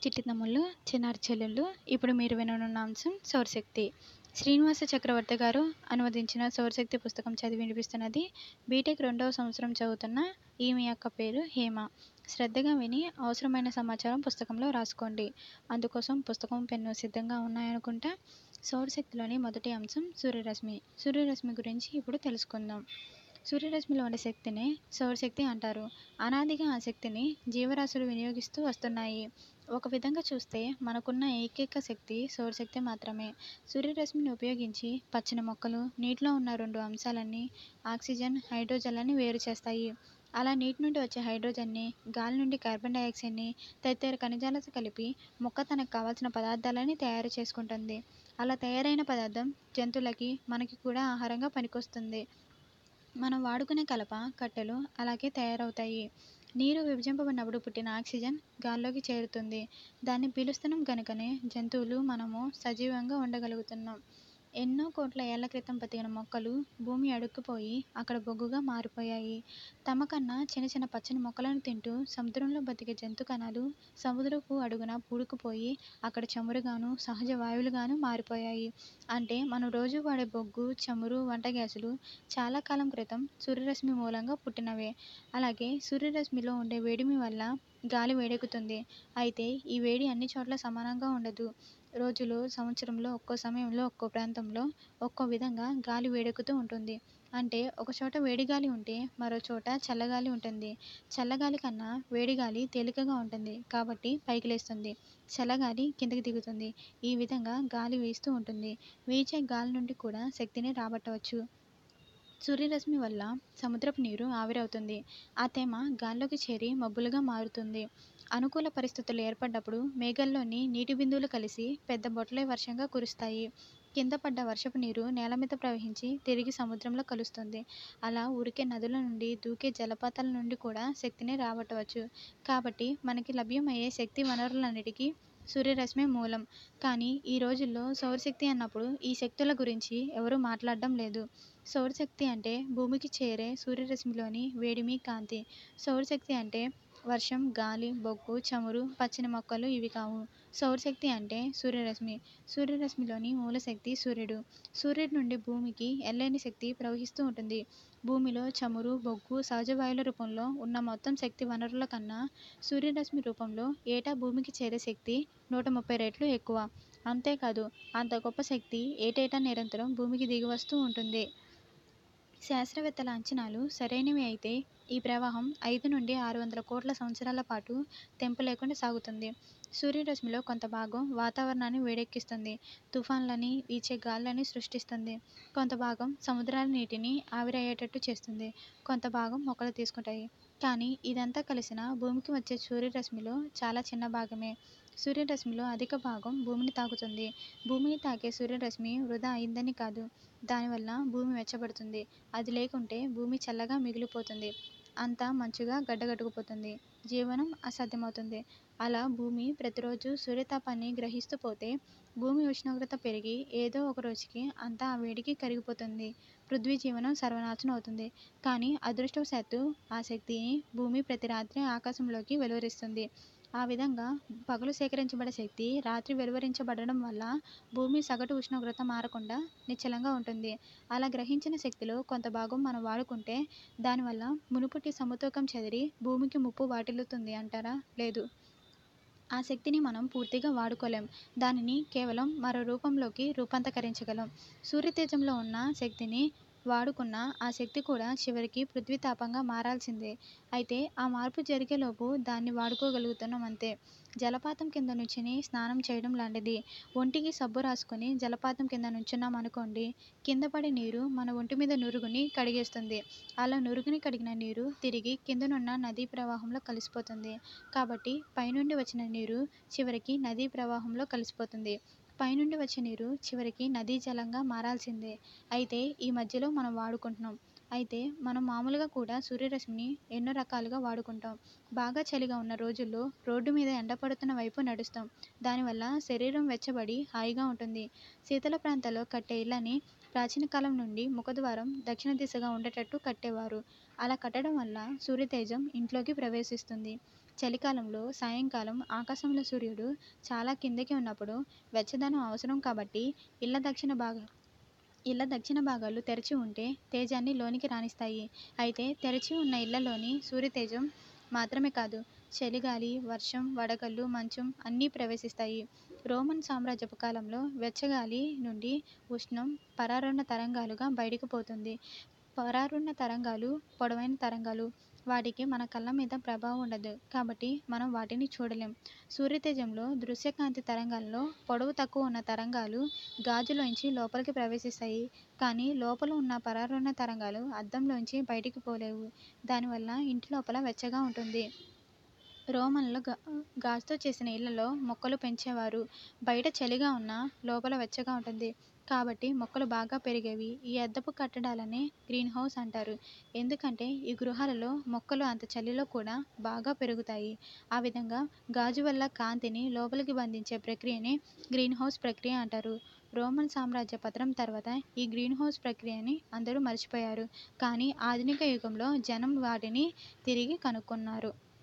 చిట్టి తమ్ముళ్ళు, చిన్నారి చెల్లెళ్ళు, ఇప్పుడు మీరు విననున్న అంశం సౌరశక్తి. శ్రీనివాస చక్రవర్తి గారు అనువదించిన సౌరశక్తి పుస్తకం చదివి వినిపిస్తున్నది బీటెక్ 2వ సంవత్సరం చదువుతున్న ఈమె యొక్క పేరు హేమ. శ్రద్ధగా విని అవసరమైన సమాచారం పుస్తకంలో రాసుకోండి. అందుకోసం పుస్తకం, పెన్ను సిద్ధంగా ఉన్నాయనుకుంటా. సౌరశక్తిలోని మొదటి అంశం సూర్యరశ్మి. సూర్యరశ్మి గురించి ఇప్పుడు తెలుసుకుందాం. సూర్యరశ్మిలో ఉండే శక్తిని సౌరశక్తి అంటారు. అనాదిగా ఆ శక్తిని జీవరాశులు వినియోగిస్తూ వస్తున్నాయి. ఒక విధంగా చూస్తే మనకున్న ఏకైక శక్తి సౌరశక్తి మాత్రమే. సూర్యరశ్మిని ఉపయోగించి పచ్చని మొక్కలు నీటిలో ఉన్న రెండు అంశాలన్నీ ఆక్సిజన్, హైడ్రోజన్లని వేరు చేస్తాయి. అలా నీటి నుండి వచ్చే హైడ్రోజన్ని, గాలి నుండి కార్బన్ డైఆక్సైడ్ని తదితర ఖనిజాలతో కలిపి మొక్క తనకు కావాల్సిన పదార్థాలని తయారు చేసుకుంటుంది. అలా తయారైన పదార్థం జంతువులకి, మనకి కూడా ఆహారంగా పనికొస్తుంది. మనం వాడుకునే కలప, కట్టెలు అలాగే తయారవుతాయి. నీరు విభజింపబడినప్పుడు పుట్టిన ఆక్సిజన్ గాల్లోకి చేరుతుంది. దాన్ని పీలుస్తున్నాం కనుకనే జంతువులు, మనము సజీవంగా ఉండగలుగుతున్నాం. ఎన్నో కోట్ల ఏళ్ల క్రితం బతికిన మొక్కలు భూమి అడుక్కుపోయి అక్కడ బొగ్గుగా మారిపోయాయి. తమ కన్నా చిన్న చిన్న పచ్చని మొక్కలను తింటూ సముద్రంలో బతికే జంతు కణాలు సముద్రపు అడుగున పూడుకుపోయి అక్కడ చమురుగాను, సహజ వాయువులుగాను మారిపోయాయి. అంటే మనం రోజు వాడే బొగ్గు, చమురు, వంట గ్యాసులు చాలా కాలం క్రితం సూర్యరశ్మి మూలంగా పుట్టినవే. అలాగే సూర్యరశ్మిలో ఉండే వేడిమి వల్ల గాలి వేడెక్కుతుంది. అయితే ఈ వేడి అన్ని చోట్ల సమానంగా ఉండదు. రోజులో, సంవత్సరంలో ఒక్కో సమయంలో, ఒక్కో ప్రాంతంలో ఒక్కో విధంగా గాలి వేడెక్కుతూ ఉంటుంది. అంటే ఒక చోట వేడిగాలి ఉంటే మరో చోట చల్లగాలి ఉంటుంది. చల్లగాలి కన్నా వేడిగాలి తేలికగా ఉంటుంది కాబట్టి పైకి లేస్తుంది. చల్లగాలి కిందకి దిగుతుంది. ఈ విధంగా గాలి వీస్తూ ఉంటుంది. వీచే గాలి నుండి కూడా శక్తిని రాబట్టవచ్చు. సూర్యరశ్మి వల్ల సముద్రపు నీరు ఆవిరవుతుంది. ఆ తేమ గాల్లోకి చేరి మబ్బులుగా మారుతుంది. అనుకూల పరిస్థితులు ఏర్పడ్డప్పుడు మేఘాల్లోని నీటి బిందువులు కలిసి పెద్ద బొట్లై వర్షంగా కురుస్తాయి. కింద పడ్డ వర్షపు నీరు నేల మీద ప్రవహించి తిరిగి సముద్రంలో కలుస్తుంది. అలా ఉరికే నదుల నుండి, దూకే జలపాతాల నుండి కూడా శక్తిని రాబట్టవచ్చు. కాబట్టి మనకి లభ్యమయ్యే శక్తి వనరులన్నిటికీ సూర్యరశ్మే మూలం. కానీ ఈ రోజుల్లో సౌరశక్తి అన్నప్పుడు ఈ శక్తుల గురించి ఎవరూ మాట్లాడడం లేదు. సౌరశక్తి అంటే భూమికి చేరే సూర్యరశ్మిలోని వేడిమి, కాంతి. సౌరశక్తి అంటే వర్షం, గాలి, బొగ్గు, చమురు, పచ్చని మొక్కలు ఇవి కావు. సౌరశక్తి అంటే సూర్యరశ్మి. సూర్యరశ్మిలోని మూలశక్తి సూర్యుడు. సూర్యుడి నుండి భూమికి ఎనలేని శక్తి ప్రవహిస్తూ ఉంటుంది. భూమిలో చమురు, బొగ్గు, సహజ వాయువుల రూపంలో ఉన్న మొత్తం శక్తి వనరుల కన్నా సూర్యరశ్మి రూపంలో ఏటా భూమికి చేరే శక్తి 130 రెట్లు ఎక్కువ. అంతేకాదు, అంత గొప్ప శక్తి ఏటేటా నిరంతరం భూమికి దిగివస్తూ ఉంటుంది. శాస్త్రవేత్తల అంచనాలు సరైనవి అయితే ఈ ప్రవాహం 5 నుండి 600 కోట్ల సంవత్సరాల పాటు తెంపు లేకుండా సాగుతుంది. సూర్యరశ్మిలో కొంత భాగం వాతావరణాన్ని వేడెక్కిస్తుంది, తుఫాన్లని, వీచే గాలులని సృష్టిస్తుంది. కొంత భాగం సముద్రాల నీటిని ఆవిరయ్యేటట్టు చేస్తుంది. కొంత భాగం మొక్కలు తీసుకుంటాయి. కానీ ఇదంతా కలిసిన భూమికి వచ్చే సూర్యరశ్మిలో చాలా చిన్న భాగమే. సూర్యరశ్మిలో అధిక భాగం భూమిని తాకుతుంది. భూమిని తాకే సూర్యరశ్మి వృధా అయిందని కాదు. దానివల్ల భూమి వెచ్చబడుతుంది. అది లేకుంటే భూమి చల్లగా మిగిలిపోతుంది. అంతా మంచుగా గడ్డకట్టుకుపోతుంది. జీవనం అసాధ్యమవుతుంది. అలా భూమి ప్రతిరోజు సూర్యతాపాన్ని గ్రహిస్తూ పోతే భూమి ఉష్ణోగ్రత పెరిగి ఏదో ఒక రోజుకి అంతా ఆ వేడికి కరిగిపోతుంది. పృథ్వీ జీవనం సర్వనాశనం అవుతుంది. కానీ అదృష్టవశాత్తు ఆ శక్తిని భూమి ప్రతి రాత్రి ఆకాశంలోకి వెలువరిస్తుంది. ఆ విధంగా పగలు సేకరించబడే శక్తి రాత్రి వెలువరించబడడం వల్ల భూమి సగటు ఉష్ణోగ్రత మారకుండా నిశ్చలంగా ఉంటుంది. అలా గ్రహించిన శక్తిలో కొంత భాగం మనం వాడుకుంటే దానివల్ల మునుపటి సమతూకం చెదిరి భూమికి ముప్పు వాటిల్లుతుంది అంటారా? లేదు. ఆ శక్తిని మనం పూర్తిగా వాడుకోలేం. దానిని కేవలం మరో రూపంలోకి రూపాంతరించగలం. సూర్యతేజంలో ఉన్న శక్తిని వాడుకున్న ఆ శక్తి కూడా చివరికి పృథ్వీతాపంగా మారాల్సిందే. అయితే ఆ మార్పు జరిగేలోపు దాన్ని వాడుకోగలుగుతున్నాం అంతే. జలపాతం కింద నుంచుని స్నానం చేయడం లాంటిది. ఒంటికి సబ్బు రాసుకొని జలపాతం కింద నుంచున్నాం అనుకోండి, కింద పడే నీరు మన ఒంటి మీద నురుగుని కడిగేస్తుంది. అలా నురుగుని కడిగిన నీరు తిరిగి కిందనున్న నదీ ప్రవాహంలో కలిసిపోతుంది. కాబట్టి పైనుండి వచ్చిన నీరు చివరికి నదీ ప్రవాహంలో కలిసిపోతుంది. పైనుండి వచ్చే నీరు చివరికి నదీ జలంగా మారాల్సిందే. అయితే ఈ మధ్యలో మనం వాడుకుంటున్నాం. అయితే మనం మామూలుగా కూడా సూర్యరశ్మిని ఎన్నో రకాలుగా వాడుకుంటాం. బాగా చలిగా ఉన్న రోజుల్లో రోడ్డు మీద ఎండ పడుతున్న వైపు నడుస్తాం. దానివల్ల శరీరం వెచ్చబడి హాయిగా ఉంటుంది. శీతల ప్రాంతాల్లో కట్టే ఇళ్ళని ప్రాచీన కాలం నుండి ముఖద్వారం దక్షిణ దిశగా ఉండేటట్టు కట్టేవారు. అలా కట్టడం వల్ల సూర్యతేజం ఇంట్లోకి ప్రవేశిస్తుంది. చలికాలంలో సాయంకాలం ఆకాశంలో సూర్యుడు చాలా కిందకి ఉన్నప్పుడు వెచ్చదనం అవసరం కాబట్టి ఇళ్ళ దక్షిణ భాగ ఇళ్ళ దక్షిణ భాగాలు తెరిచి ఉంటే తేజాన్ని లోనికి రాణిస్తాయి. అయితే తెరిచి ఉన్న ఇళ్లలోని సూర్యతేజం మాత్రమే కాదు, చలిగాలి, వర్షం, వడగళ్ళు, మంచం అన్నీ ప్రవేశిస్తాయి. రోమన్ సామ్రాజ్యపు కాలంలో వెచ్చగాలి నుండి ఉష్ణం పరారుణ తరంగాలుగా బయటకు పోతుంది. పరారుణ తరంగాలు పొడవైన తరంగాలు. వాటికి మన కళ్ళ మీద ప్రభావం ఉండదు కాబట్టి మనం వాటిని చూడలేం. సూర్యతేజంలో దృశ్యకాంతి తరంగాల్లో పొడవు తక్కువ ఉన్న తరంగాలు గాజులోంచి లోపలికి ప్రవేశిస్తాయి. కానీ లోపల ఉన్న పరారుణ తరంగాలు అద్దంలోంచి బయటికి పోలేవు. దానివల్ల ఇంటి లోపల వెచ్చగా ఉంటుంది. రోమన్లు గాజుతో చేసిన ఇళ్లలో మొక్కలు పెంచేవారు. బయట చలిగా ఉన్నా లోపల వెచ్చగా ఉంటుంది. కాబట్టి మొక్కలు బాగా పెరిగేవి. ఈ అద్దపు కట్టడాలనే గ్రీన్ హౌస్ అంటారు. ఎందుకంటే ఈ గృహాలలో మొక్కలు అంత చలిలో కూడా బాగా పెరుగుతాయి. ఆ విధంగా గాజు వల్ల కాంతిని లోపలికి బంధించే ప్రక్రియనే గ్రీన్ హౌస్ ప్రక్రియ అంటారు. రోమన్ సామ్రాజ్య పతనం తర్వాత ఈ గ్రీన్ హౌస్ ప్రక్రియని అందరూ మర్చిపోయారు. కానీ ఆధునిక యుగంలో జనం వాటిని తిరిగి కనుక్కున్నారు.